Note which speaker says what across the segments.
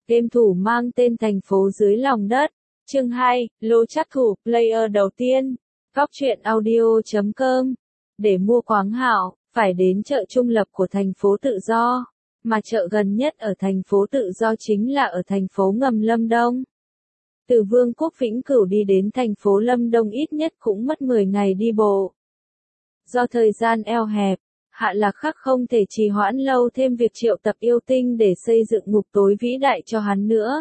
Speaker 1: Game thủ mang tên thành phố dưới lòng đất. Chương 2, lô trắc thủ, player đầu tiên. Góc truyện audio.com. Để mua Quáng Hảo, phải đến chợ trung lập của thành phố Tự Do. Mà chợ gần nhất ở thành phố Tự Do chính là ở thành phố ngầm Lâm Đông. Từ Vương quốc Vĩnh Cửu đi đến thành phố Lâm Đông ít nhất cũng mất 10 ngày đi bộ. Do thời gian eo hẹp, Hạ Lạc Khắc không thể trì hoãn lâu thêm việc triệu tập yêu tinh để xây dựng ngục tối vĩ đại cho hắn nữa.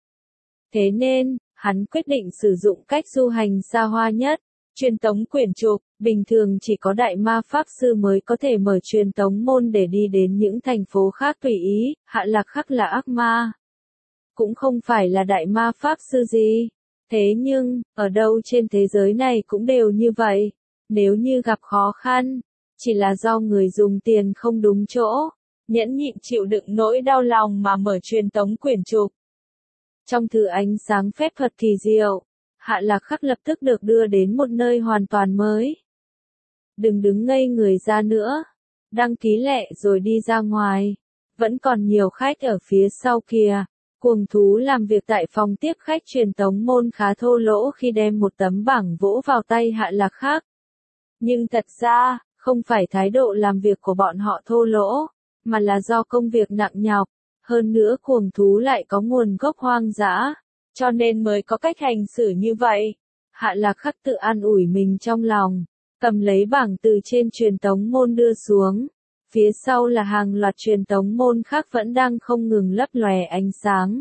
Speaker 1: Thế nên, hắn quyết định sử dụng cách du hành xa hoa nhất, truyền tống quyển trục. Bình thường chỉ có đại ma pháp sư mới có thể mở truyền tống môn để đi đến những thành phố khác tùy ý. Hạ Lạc Khắc là ác ma, cũng không phải là đại ma pháp sư gì. Thế nhưng, ở đâu trên thế giới này cũng đều như vậy. Nếu như gặp khó khăn, chỉ là do người dùng tiền không đúng chỗ, nhẫn nhịn chịu đựng nỗi đau lòng mà mở truyền tống quyển trục. Trong thử ánh sáng phép thuật kỳ diệu, Hạ Lạc Khắc lập tức được đưa đến một nơi hoàn toàn mới. Đừng đứng ngây người ra nữa, đăng ký lẹ rồi đi ra ngoài. Vẫn còn nhiều khách ở phía sau kìa. Cuồng thú làm việc tại phòng tiếp khách truyền tống môn khá thô lỗ khi đem một tấm bảng vỗ vào tay Hạ Lạc Khắc. Nhưng thật ra, không phải thái độ làm việc của bọn họ thô lỗ, mà là do công việc nặng nhọc. Hơn nữa cuồng thú lại có nguồn gốc hoang dã, cho nên mới có cách hành xử như vậy. Hạ Lạc Khắc tự an ủi mình trong lòng, cầm lấy bảng từ trên truyền tống môn đưa xuống. Phía sau là hàng loạt truyền tống môn khác vẫn đang không ngừng lấp lòe ánh sáng.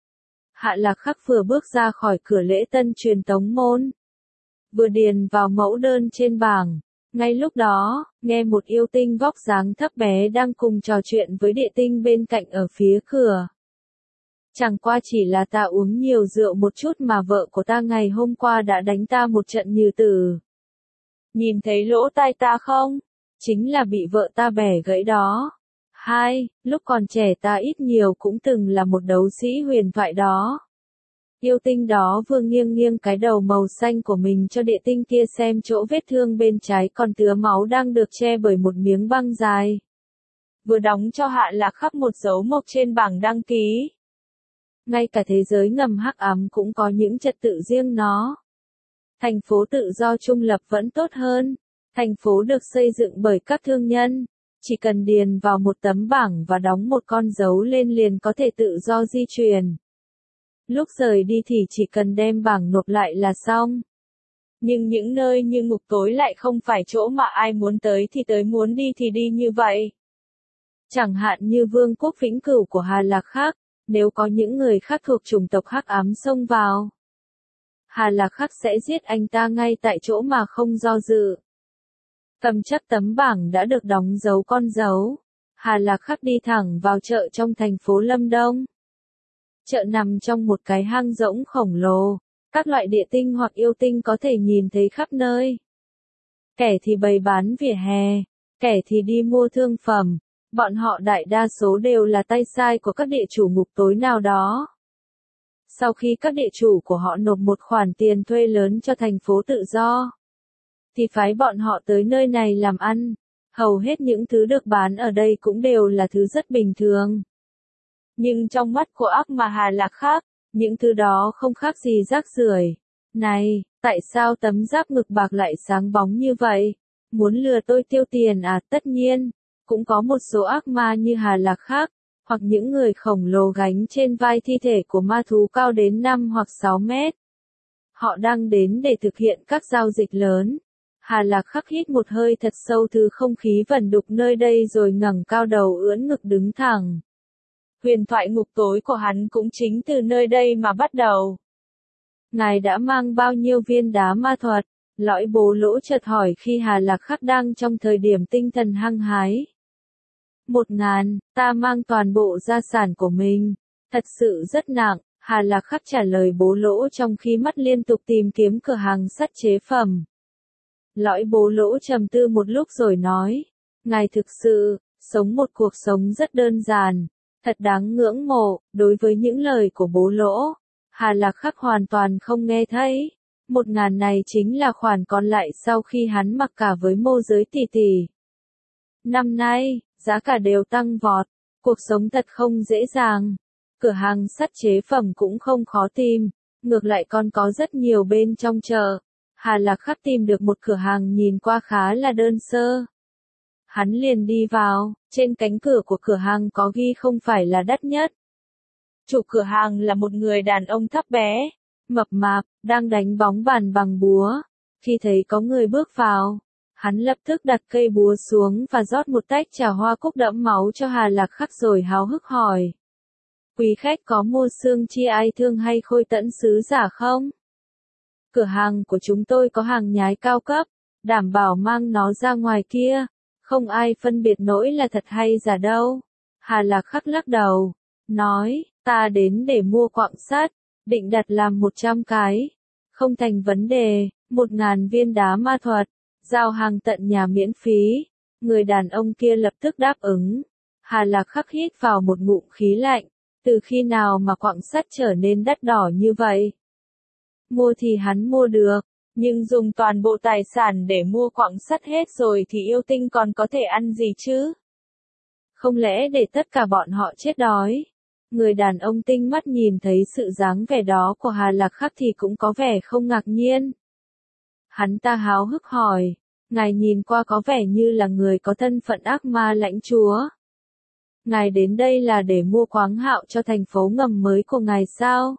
Speaker 1: Hạ Lạc Khắc vừa bước ra khỏi cửa lễ tân truyền tống môn, vừa điền vào mẫu đơn trên bảng. Ngay lúc đó, nghe một yêu tinh vóc dáng thấp bé đang cùng trò chuyện với địa tinh bên cạnh ở phía cửa. Chẳng qua chỉ là ta uống nhiều rượu một chút mà vợ của ta ngày hôm qua đã đánh ta một trận như tử. Nhìn thấy lỗ tai ta không? Chính là bị vợ ta bẻ gãy đó. Lúc còn trẻ ta ít nhiều cũng từng là một đấu sĩ huyền thoại đó. Yêu tinh đó vừa nghiêng nghiêng cái đầu màu xanh của mình cho địa tinh kia xem chỗ vết thương bên trái còn tứa máu đang được che bởi một miếng băng dài. Vừa đóng cho Hạ Lạc Khắc một dấu mộc trên bảng đăng ký. Ngay cả thế giới ngầm hắc ám cũng có những trật tự riêng nó. Thành phố Tự Do trung lập vẫn tốt hơn. Thành phố được xây dựng bởi các thương nhân. Chỉ cần điền vào một tấm bảng và đóng một con dấu lên liền có thể tự do di chuyển. Lúc rời đi thì chỉ cần đem bảng nộp lại là xong. Nhưng những nơi như ngục tối lại không phải chỗ mà ai muốn tới thì tới, muốn đi thì đi như vậy. Chẳng hạn như Vương quốc Vĩnh Cửu của Hà Lạc Khắc, nếu có những người khác thuộc chủng tộc hắc ám xông vào, Hà Lạc Khắc sẽ giết anh ta ngay tại chỗ mà không do dự. Cầm chắc tấm bảng đã được đóng dấu con dấu, Hà Lạc Khắc đi thẳng vào chợ trong thành phố Lâm Đông. Chợ nằm trong một cái hang rỗng khổng lồ, các loại địa tinh hoặc yêu tinh có thể nhìn thấy khắp nơi. Kẻ thì bày bán vỉa hè, kẻ thì đi mua thương phẩm, bọn họ đại đa số đều là tay sai của các địa chủ ngục tối nào đó. Sau khi các địa chủ của họ nộp một khoản tiền thuê lớn cho thành phố Tự Do, thì phái bọn họ tới nơi này làm ăn. Hầu hết những thứ được bán ở đây cũng đều là thứ rất bình thường. Nhưng trong mắt của ác ma Hà Lạc Khắc, những thứ đó không khác gì rác rưởi. Này, tại sao tấm giáp ngực bạc lại sáng bóng như vậy? Muốn lừa tôi tiêu tiền à? Tất nhiên, cũng có một số ác ma như Hà Lạc Khắc, hoặc những người khổng lồ gánh trên vai thi thể của ma thú cao đến 5 hoặc 6 mét. Họ đang đến để thực hiện các giao dịch lớn. Hà Lạc Khắc hít một hơi thật sâu thứ không khí vẩn đục nơi đây rồi ngẩng cao đầu ưỡn ngực đứng thẳng. Huyền thoại ngục tối của hắn cũng chính từ nơi đây mà bắt đầu. Ngài đã mang bao nhiêu viên đá ma thuật? Lõi bố lỗ chợt hỏi khi Hà Lạc Khắc đang trong thời điểm tinh thần hăng hái. 1000, ta mang toàn bộ gia sản của mình. Thật sự rất nặng, Hà Lạc Khắc trả lời bố lỗ trong khi mắt liên tục tìm kiếm cửa hàng sắt chế phẩm. Lõi bố lỗ trầm tư một lúc rồi nói, ngài thực sự sống một cuộc sống rất đơn giản, thật đáng ngưỡng mộ. Đối với những lời của bố lỗ, Hà Lạc Khắc hoàn toàn không nghe thấy. 1000 này chính là khoản còn lại sau khi hắn mặc cả với môi giới tỷ tỷ. Năm nay, giá cả đều tăng vọt, cuộc sống thật không dễ dàng. Cửa hàng sắt chế phẩm cũng không khó tìm, ngược lại còn có rất nhiều bên trong chợ. Hà Lạc Khắc tìm được một cửa hàng nhìn qua khá là đơn sơ. Hắn liền đi vào, trên cánh cửa của cửa hàng có ghi không phải là đắt nhất. Chủ cửa hàng là một người đàn ông thấp bé, mập mạp, đang đánh bóng bàn bằng búa. Khi thấy có người bước vào, hắn lập tức đặt cây búa xuống và rót một tách trà hoa cúc đẫm máu cho Hà Lạc Khắc rồi háo hức hỏi. Quý khách có mua xương chi ai thương hay khôi tẫn sứ giả không? Cửa hàng của chúng tôi có hàng nhái cao cấp, đảm bảo mang nó ra ngoài kia, không ai phân biệt nỗi là thật hay giả đâu. Hà Lạc Khắc lắc đầu, nói, ta đến để mua quặng sắt, định đặt làm 100 cái. Không thành vấn đề, 1000 viên đá ma thuật, giao hàng tận nhà miễn phí. Người đàn ông kia lập tức đáp ứng. Hà Lạc Khắc hít vào một ngụm khí lạnh, từ khi nào mà quặng sắt trở nên đắt đỏ như vậy? Mua thì hắn mua được, nhưng dùng toàn bộ tài sản để mua quặng sắt hết rồi thì yêu tinh còn có thể ăn gì chứ? Không lẽ để tất cả bọn họ chết đói? Người đàn ông tinh mắt nhìn thấy sự dáng vẻ đó của Hà Lạc Khắc thì cũng có vẻ không ngạc nhiên. Hắn ta háo hức hỏi, ngài nhìn qua có vẻ như là người có thân phận ác ma lãnh chúa. Ngài đến đây là để mua khoáng hạo cho thành phố ngầm mới của ngài sao?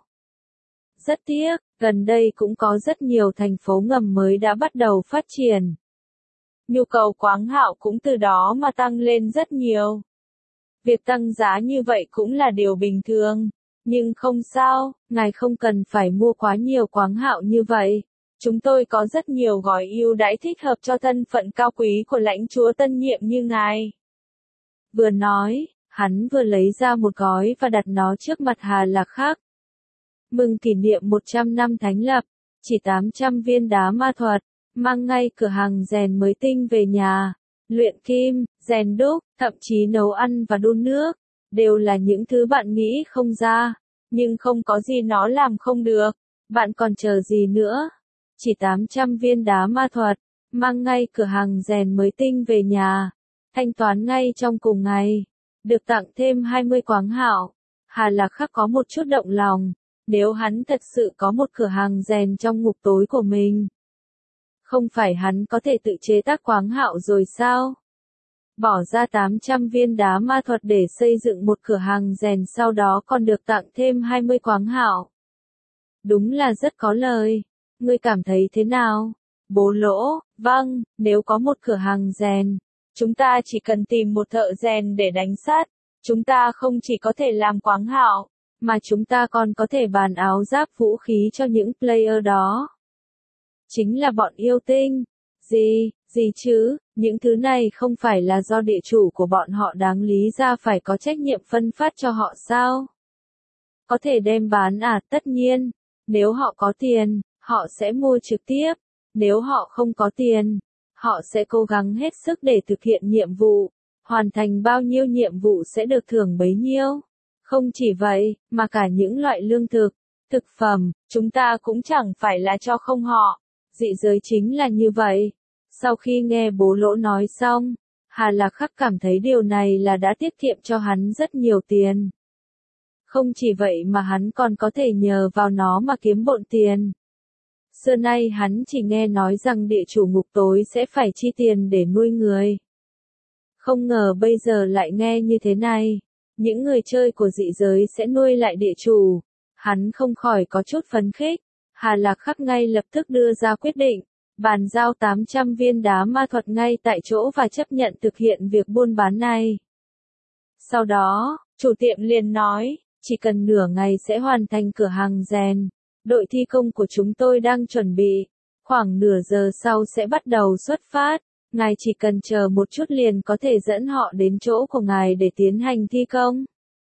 Speaker 1: Rất tiếc, gần đây cũng có rất nhiều thành phố ngầm mới đã bắt đầu phát triển. Nhu cầu khoáng hạo cũng từ đó mà tăng lên rất nhiều. Việc tăng giá như vậy cũng là điều bình thường. Nhưng không sao, ngài không cần phải mua quá nhiều khoáng hạo như vậy. Chúng tôi có rất nhiều gói ưu đãi thích hợp cho thân phận cao quý của lãnh chúa tân nhiệm như ngài. Vừa nói, hắn vừa lấy ra một gói và đặt nó trước mặt Hà Lạc Khắc. Mừng kỷ niệm 100 năm thánh lập, chỉ 800 viên đá ma thuật, mang ngay cửa hàng rèn mới tinh về nhà. Luyện kim, rèn đúc, thậm chí nấu ăn và đun nước, đều là những thứ bạn nghĩ không ra, nhưng không có gì nó làm không được. Bạn còn chờ gì nữa? Chỉ 800 viên đá ma thuật, mang ngay cửa hàng rèn mới tinh về nhà, thanh toán ngay trong cùng ngày, được tặng thêm 20 khoáng hạo. Hà Lạc Khắc có một chút động lòng, nếu hắn thật sự có một cửa hàng rèn trong ngục tối của mình. Không phải hắn có thể tự chế tác khoáng hạo rồi sao? Bỏ ra 800 viên đá ma thuật để xây dựng một cửa hàng rèn sau đó còn được tặng thêm 20 khoáng hạo. Đúng là rất có lời. Ngươi cảm thấy thế nào? Bố Lỗ, vâng, nếu có một cửa hàng rèn, chúng ta chỉ cần tìm một thợ rèn để đánh sắt. Chúng ta không chỉ có thể làm khoáng hạo, mà chúng ta còn có thể bán áo giáp vũ khí cho những player đó. Chính là bọn yêu tinh. Gì chứ, những thứ này không phải là do địa chủ của bọn họ đáng lý ra phải có trách nhiệm phân phát cho họ sao? Có thể đem bán à, tất nhiên. Nếu họ có tiền, họ sẽ mua trực tiếp. Nếu họ không có tiền, họ sẽ cố gắng hết sức để thực hiện nhiệm vụ. Hoàn thành bao nhiêu nhiệm vụ sẽ được thưởng bấy nhiêu. Không chỉ vậy, mà cả những loại lương thực, thực phẩm, chúng ta cũng chẳng phải là cho không họ. Dị giới chính là như vậy. Sau khi nghe Bố Lỗ nói xong, Hà Lạc Khắc cảm thấy điều này là đã tiết kiệm cho hắn rất nhiều tiền. Không chỉ vậy mà hắn còn có thể nhờ vào nó mà kiếm bộn tiền. Xưa nay hắn chỉ nghe nói rằng địa chủ ngục tối sẽ phải chi tiền để nuôi người. Không ngờ bây giờ lại nghe như thế này. Những người chơi của dị giới sẽ nuôi lại địa chủ. Hắn không khỏi có chút phấn khích. Hà Lạc Khắc ngay lập tức đưa ra quyết định, bàn giao 800 viên đá ma thuật ngay tại chỗ và chấp nhận thực hiện việc buôn bán này. Sau đó, chủ tiệm liền nói, chỉ cần nửa ngày sẽ hoàn thành cửa hàng rèn. Đội thi công của chúng tôi đang chuẩn bị, khoảng nửa giờ sau sẽ bắt đầu xuất phát. Ngài chỉ cần chờ một chút liền có thể dẫn họ đến chỗ của ngài để tiến hành thi công.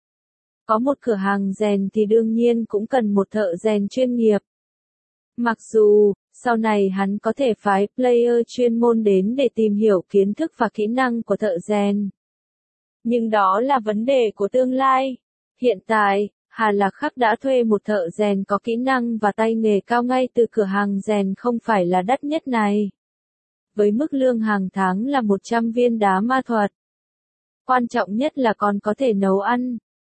Speaker 1: Có một cửa hàng rèn thì đương nhiên cũng cần một thợ rèn chuyên nghiệp. Mặc dù, sau này hắn có thể phái player chuyên môn đến để tìm hiểu kiến thức và kỹ năng của thợ rèn. Nhưng đó là vấn đề của tương lai. Hiện tại, Hà Lạc Khắc đã thuê một thợ rèn có kỹ năng và tay nghề cao ngay từ cửa hàng rèn không phải là đắt nhất này. Với mức lương hàng tháng là 100 viên đá ma thuật. Quan trọng nhất là còn có thể nấu ăn.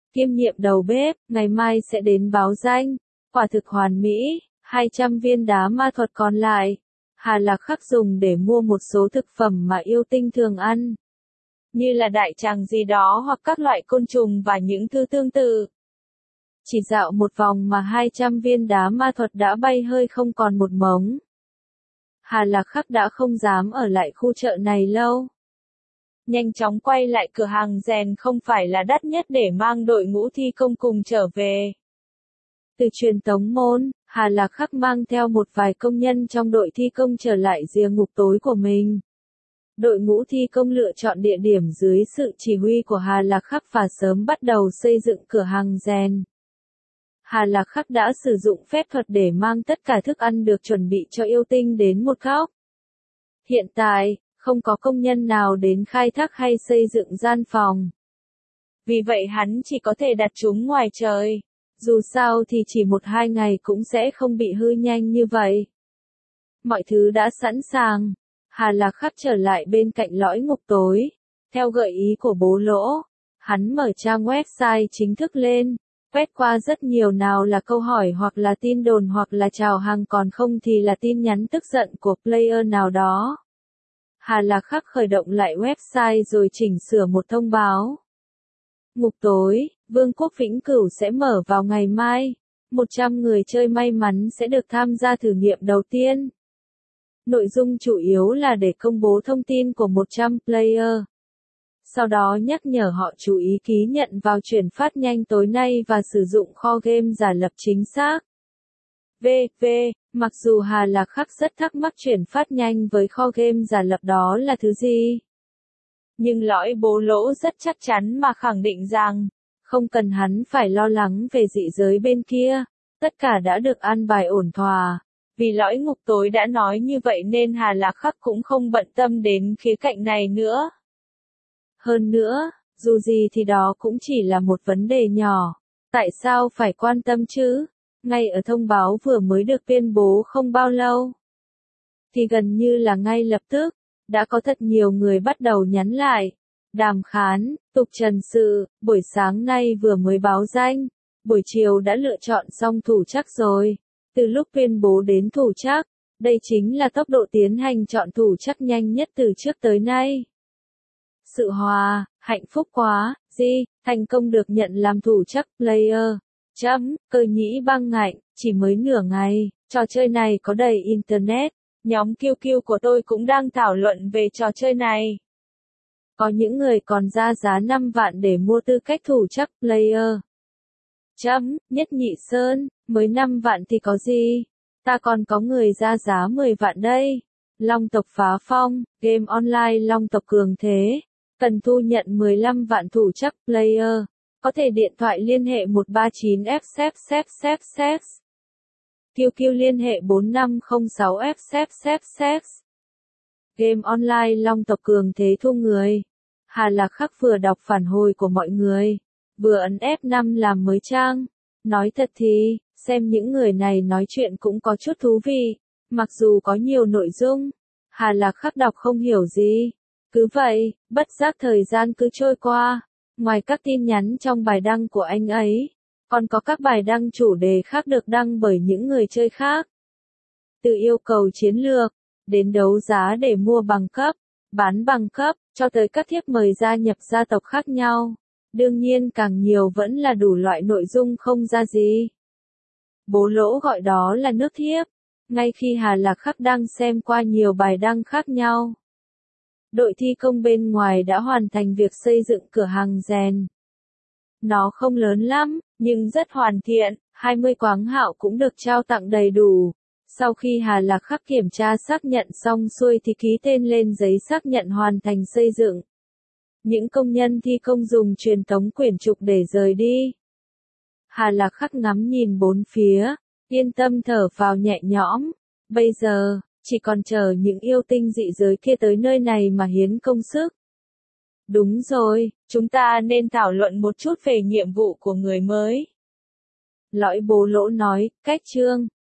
Speaker 1: kiêm nhiệm đầu bếp, ngày mai sẽ đến báo danh. Quả thực hoàn mỹ, 200 viên đá ma thuật còn lại. Hà Lạc Khắc dùng để mua một số thực phẩm mà yêu tinh thường ăn. Như là đại tràng gì đó hoặc các loại côn trùng và những thứ tương tự. Chỉ dạo một vòng mà 200 viên đá ma thuật đã bay hơi không còn một mống. Hà Lạc Khắc đã không dám ở lại khu chợ này lâu. Nhanh chóng quay lại cửa hàng rèn không phải là đắt nhất để mang đội ngũ thi công cùng trở về. Từ truyền tống môn, Hà Lạc Khắc mang theo một vài công nhân trong đội thi công trở lại rìa ngục tối của mình. Đội ngũ thi công lựa chọn địa điểm dưới sự chỉ huy của Hà Lạc Khắc và sớm bắt đầu xây dựng cửa hàng rèn. Hà Lạc Khắc đã sử dụng phép thuật để mang tất cả thức ăn được chuẩn bị cho yêu tinh đến một góc. Hiện tại, không có công nhân nào đến khai thác hay xây dựng gian phòng. Vì vậy hắn chỉ có thể đặt chúng ngoài trời. Dù sao thì chỉ 1-2 ngày cũng sẽ không bị hư nhanh như vậy. Mọi thứ đã sẵn sàng. Hà Lạc Khắc trở lại bên cạnh lõi ngục tối. Theo gợi ý của bố Lỗ, hắn mở trang website chính thức lên. Quét qua rất nhiều, nào là câu hỏi hoặc là tin đồn hoặc là chào hàng, còn không thì là tin nhắn tức giận của player nào đó. Hà Lạc Khắc khởi động lại website rồi chỉnh sửa một thông báo. Ngục tối, Vương quốc Vĩnh Cửu sẽ mở vào ngày mai. 100 người chơi may mắn sẽ được tham gia thử nghiệm đầu tiên. Nội dung chủ yếu là để công bố thông tin của 100 player. Sau đó nhắc nhở họ chú ý ký nhận vào chuyển phát nhanh tối nay và sử dụng kho game giả lập chính xác. Mặc dù Hà Lạc Khắc rất thắc mắc chuyển phát nhanh với kho game giả lập đó là thứ gì. Nhưng lõi bố Lỗ rất chắc chắn mà khẳng định rằng, không cần hắn phải lo lắng về dị giới bên kia, tất cả đã được an bài ổn thỏa. Vì lõi ngục tối đã nói như vậy nên Hà Lạc Khắc cũng không bận tâm đến khía cạnh này nữa. Hơn nữa, dù gì thì đó cũng chỉ là một vấn đề nhỏ. Tại sao phải quan tâm chứ? Ngay ở thông báo vừa mới được tuyên bố không bao lâu, thì gần như là ngay lập tức, đã có thật nhiều người bắt đầu nhắn lại. Đàm Khán, Tục Trần Sự, buổi sáng nay vừa mới báo danh, buổi chiều đã lựa chọn xong thủ trắc rồi. Từ lúc tuyên bố đến thủ trắc, đây chính là tốc độ tiến hành chọn thủ trắc nhanh nhất từ trước tới nay. Sự hòa, hạnh phúc quá, thành công được nhận làm thủ trắc player. Cơ nhĩ băng ngạnh, chỉ mới nửa ngày, trò chơi này có đầy internet. Nhóm QQ của tôi cũng đang thảo luận về trò chơi này. Có những người còn ra giá 5 vạn để mua tư cách thủ trắc player. Nhất Nhị Sơn, mới 5 vạn thì có gì? Ta còn có người ra giá 10 vạn đây. Long tộc phá phong, game online Long tộc cường thế. Cần thu nhận 15 vạn thủ trắc player. Có thể điện thoại liên hệ 139F. QQ liên hệ 4506F. Game online Long tộc cường thế thu người. Hà Lạc Khắc vừa đọc phản hồi của mọi người, vừa ấn F5 làm mới trang. Nói thật thì, xem những người này nói chuyện cũng có chút thú vị. Mặc dù có nhiều nội dung, Hà Lạc Khắc đọc không hiểu gì. Cứ vậy, bất giác thời gian cứ trôi qua. Ngoài các tin nhắn trong bài đăng của anh ấy, còn có các bài đăng chủ đề khác được đăng bởi những người chơi khác. Từ yêu cầu chiến lược, đến đấu giá để mua bằng cấp, bán bằng cấp, cho tới các thiếp mời gia nhập gia tộc khác nhau. Đương nhiên càng nhiều vẫn là đủ loại nội dung không ra gì. Bố Lỗ gọi đó là nước thiếp. Ngay khi Hà Lạc Khắc đang xem qua nhiều bài đăng khác nhau, đội thi công bên ngoài đã hoàn thành việc xây dựng cửa hàng rèn. Nó không lớn lắm, nhưng rất hoàn thiện, 20 quáng hạo cũng được trao tặng đầy đủ. Sau khi Hà Lạc Khắc kiểm tra xác nhận xong xuôi thì ký tên lên giấy xác nhận hoàn thành xây dựng. Những công nhân thi công dùng truyền tống quyển trục để rời đi. Hà Lạc Khắc ngắm nhìn bốn phía, yên tâm thở vào nhẹ nhõm. Bây giờ, chỉ còn chờ những yêu tinh dị giới kia tới nơi này mà hiến công sức. Đúng rồi, chúng ta nên thảo luận một chút về nhiệm vụ của người mới. Lõi Bố Lỗ nói, cách chương.